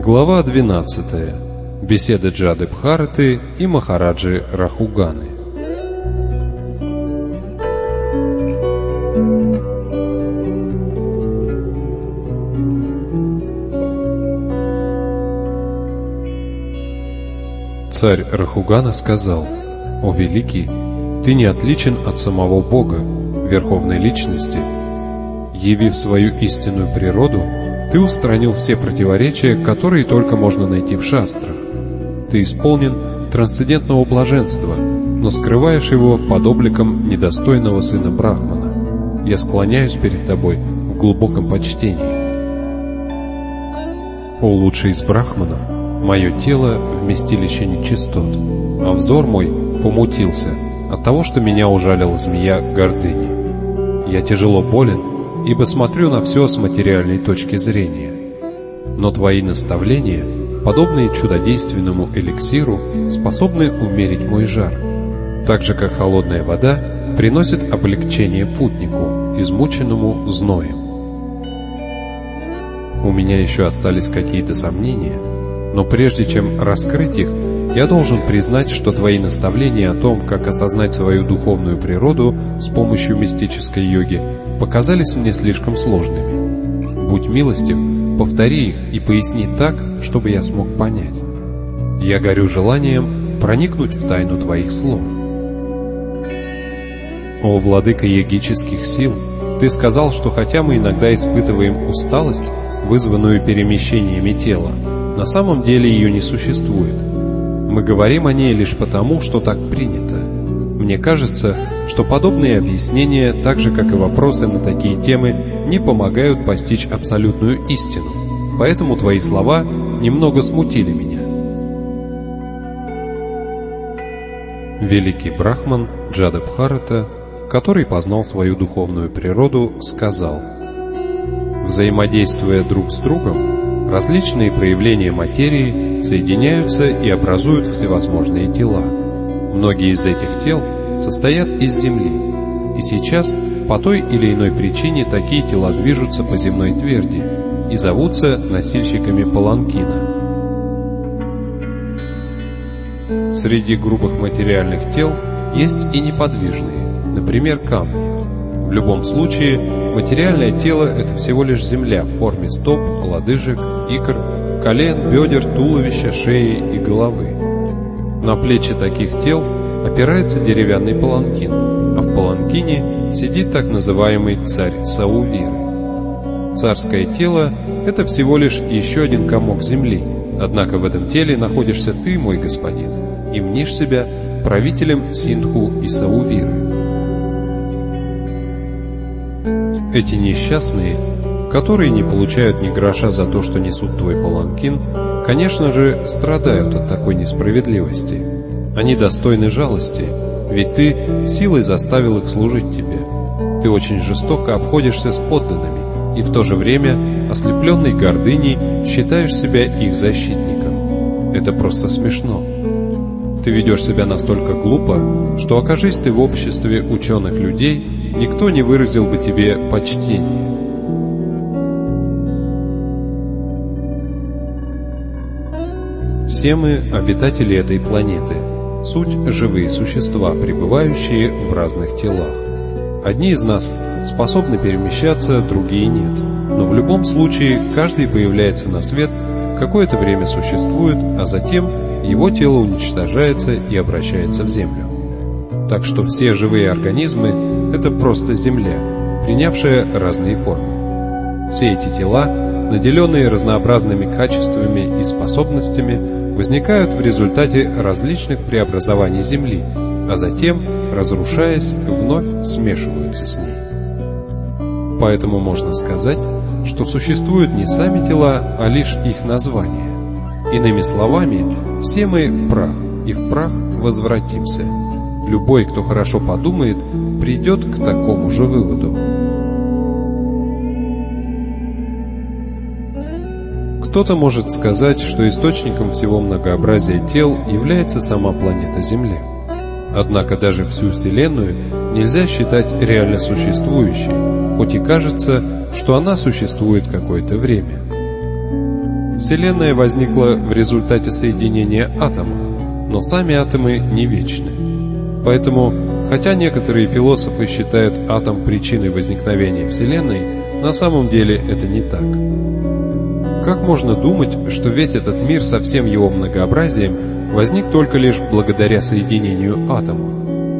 Глава 12. Беседа Джады Бхараты и Махараджи Рахуганы. Царь Рахугана сказал: «О великий, ты не отличен от самого Бога, Верховной Личности. Явив свою истинную природу, ты устранил все противоречия, которые только можно найти в шастрах. Ты исполнен трансцендентного блаженства, но скрываешь его под обликом недостойного сына Брахмана. Я склоняюсь перед тобой в глубоком почтении. О лучший из брахманов, мое тело — вместилище нечистот, а взор мой помутился от того, что меня ужалила змея гордыни. Я тяжело болен, ибо смотрю на все с материальной точки зрения. Но твои наставления, подобные чудодейственному эликсиру, способны умерить мой жар, так же, как холодная вода приносит облегчение путнику, измученному зноем. У меня еще остались какие-то сомнения, но прежде чем раскрыть их, я должен признать, что твои наставления о том, как осознать свою духовную природу с помощью мистической йоги, показались мне слишком сложными. Будь милостив, повтори их и поясни так, чтобы я смог понять. Я горю желанием проникнуть в тайну твоих слов. О владыка йогических сил, ты сказал, что хотя мы иногда испытываем усталость, вызванную перемещениями тела, на самом деле ее не существует. Мы говорим о ней лишь потому, что так принято. Мне кажется, что подобные объяснения, так же как и вопросы на такие темы, не помогают постичь абсолютную истину, поэтому твои слова немного смутили меня. Великий брахман Джада Бхарата, который познал свою духовную природу, сказал: взаимодействуя друг с другом, различные проявления материи соединяются и образуют всевозможные тела. Многие из этих тел состоят из земли, и сейчас по той или иной причине такие тела движутся по земной тверди и зовутся носильщиками паланкина. Среди грубых материальных тел есть и неподвижные, например, камни. В любом случае, материальное тело — это всего лишь земля в форме стоп, лодыжек, икр, колен, бедер, туловища, шеи и головы. На плечи таких тел опирается деревянный паланкин, а в паланкине сидит так называемый царь Саувиры. Царское тело — это всего лишь еще один комок земли, однако в этом теле находишься ты, мой господин, и мнишь себя правителем Синдху и Саувиры. Эти несчастные, которые не получают ни гроша за то, что несут твой паланкин, конечно же, страдают от такой несправедливости. Они достойны жалости, ведь ты силой заставил их служить тебе. Ты очень жестоко обходишься с подданными и в то же время, ослепленный гордыней, считаешь себя их защитником. Это просто смешно. Ты ведешь себя настолько глупо, что, окажись ты в обществе ученых людей, никто не выразил бы тебе почтения. Все мы обитатели этой планеты, суть живые существа, пребывающие в разных телах. Одни из нас способны перемещаться, другие нет. Но в любом случае каждый появляется на свет, какое-то время существует, а затем его тело уничтожается и обращается в землю. Так что все живые организмы — это просто земля, принявшая разные формы. Все эти тела, наделенные разнообразными качествами и способностями, возникают в результате различных преобразований Земли, а затем, разрушаясь, вновь смешиваются с ней. Поэтому можно сказать, что существуют не сами тела, а лишь их названия. Иными словами, все мы прах, и в прах возвратимся. Любой, кто хорошо подумает, придет к такому же выводу. Кто-то может сказать, что источником всего многообразия тел является сама планета Земля. Однако даже всю Вселенную нельзя считать реально существующей, хоть и кажется, что она существует какое-то время. Вселенная возникла в результате соединения атомов, но сами атомы не вечны. Поэтому, хотя некоторые философы считают атом причиной возникновения Вселенной, на самом деле это не так. Как можно думать, что весь этот мир со всем его многообразием возник только лишь благодаря соединению атомов?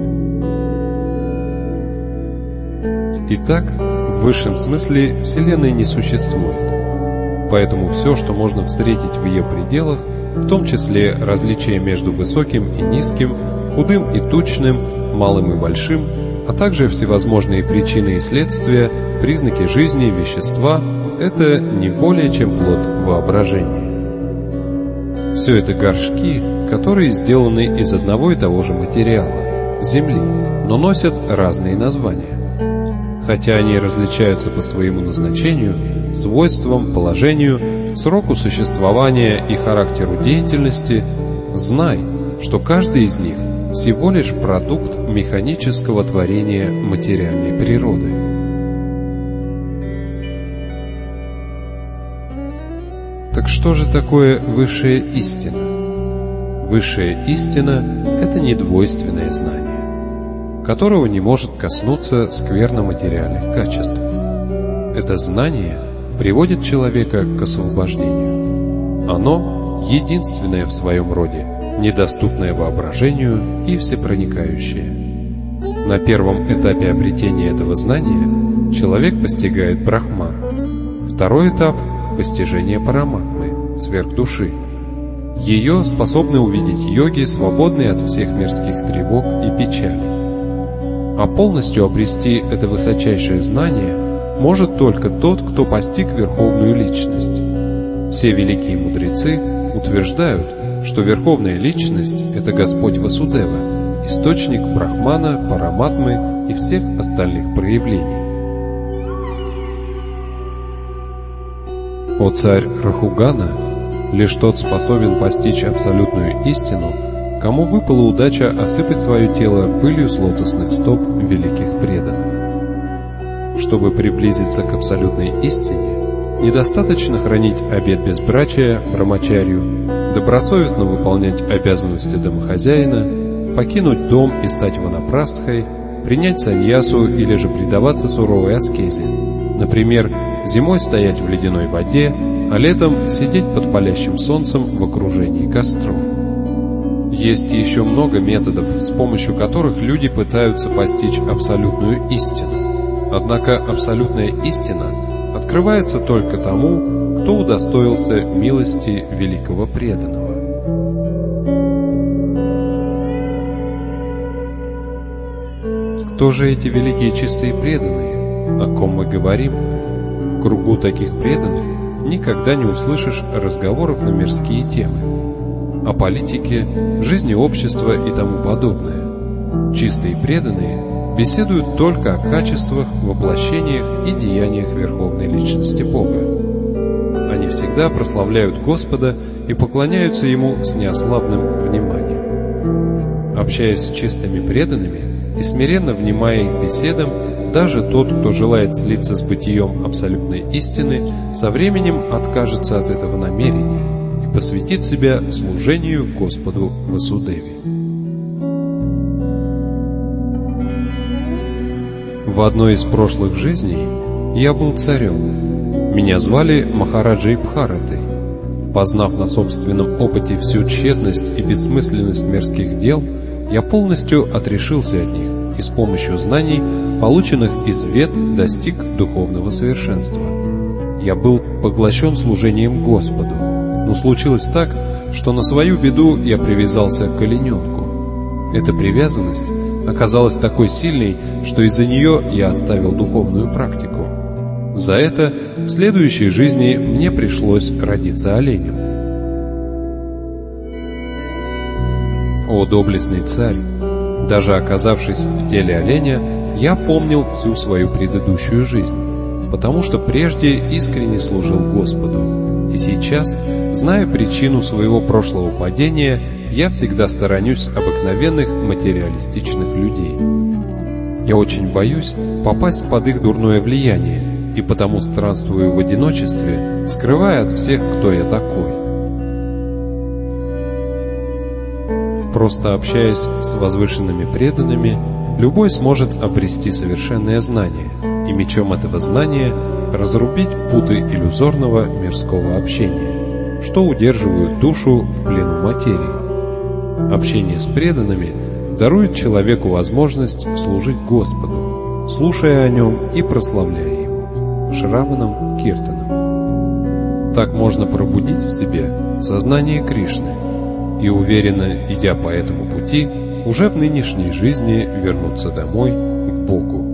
Итак, в высшем смысле Вселенной не существует. Поэтому все, что можно встретить в ее пределах, в том числе различия между высоким и низким, худым и тучным, малым и большим, а также всевозможные причины и следствия, признаки жизни, вещества – это не более чем плод воображения. Все это горшки, которые сделаны из одного и того же материала – земли, но носят разные названия. Хотя они различаются по своему назначению, свойствам, положению, сроку существования и характеру деятельности, знай, что каждый из них всего лишь продукт механического творения материальной природы. Так что же такое высшая истина? Высшая истина – это недвойственное знание, которого не может коснуться скверно материальных качеств. Это знание приводит человека к освобождению. Оно единственное в своем роде, недоступное воображению и всепроникающее. На первом этапе обретения этого знания человек постигает Брахман. Второй этап – постижение Параматмы, сверхдуши. Ее способны увидеть йоги, свободные от всех мирских тревог и печалей. А полностью обрести это высочайшее знание может только тот, кто постиг Верховную Личность. Все великие мудрецы утверждают, что Верховная Личность – это Господь Васудева, источник Брахмана, Параматмы и всех остальных проявлений. О царь Рахугана, лишь тот способен постичь абсолютную истину, кому выпала удача осыпать свое тело пылью с лотосных стоп великих преданных. Чтобы приблизиться к абсолютной истине, недостаточно хранить обет безбрачия, брамачарью, добросовестно выполнять обязанности домохозяина, покинуть дом и стать ванапрастхой, принять саньясу или же предаваться суровой аскезе, например, зимой стоять в ледяной воде, а летом сидеть под палящим солнцем в окружении костров. Есть еще много методов, с помощью которых люди пытаются постичь абсолютную истину. Однако абсолютная истина открывается только тому, кто удостоился милости великого преданного. Кто же эти великие чистые преданные, о ком мы говорим? В кругу таких преданных никогда не услышишь разговоров на мирские темы, о политике, жизни общества и тому подобное. Чистые преданные беседуют только о качествах, воплощениях и деяниях Верховной Личности Бога. Они всегда прославляют Господа и поклоняются Ему с неослабным вниманием. Общаясь с чистыми преданными и смиренно внимая их беседам, даже тот, кто желает слиться с бытием абсолютной истины, со временем откажется от этого намерения и посвятит себя служению Господу Васудеве. В одной из прошлых жизней я был царем. Меня звали Махараджей Бхаратой. Познав на собственном опыте всю тщетность и бессмысленность мирских дел, я полностью отрешился от них и с помощью знаний, полученных из вед, достиг духовного совершенства. Я был поглощен служением Господу, но случилось так, что на свою беду я привязался к олененку. Эта привязанность оказалась такой сильной, что из-за нее я оставил духовную практику. За это в следующей жизни мне пришлось родиться оленем. О доблестный царь! Даже оказавшись в теле оленя, я помнил всю свою предыдущую жизнь, потому что прежде искренне служил Господу, и сейчас, зная причину своего прошлого падения, я всегда сторонюсь обыкновенных материалистичных людей. Я очень боюсь попасть под их дурное влияние и потому странствую в одиночестве, скрывая от всех, кто я такой. Просто общаясь с возвышенными преданными, любой сможет обрести совершенное знание и мечом этого знания разрубить путы иллюзорного мирского общения, что удерживают душу в плену материи. Общение с преданными дарует человеку возможность служить Господу, слушая о нем и прославляя его. Шраванам Киртанам. Так можно пробудить в себе сознание Кришны и, уверенно идя по этому пути, уже в нынешней жизни вернуться домой к Богу.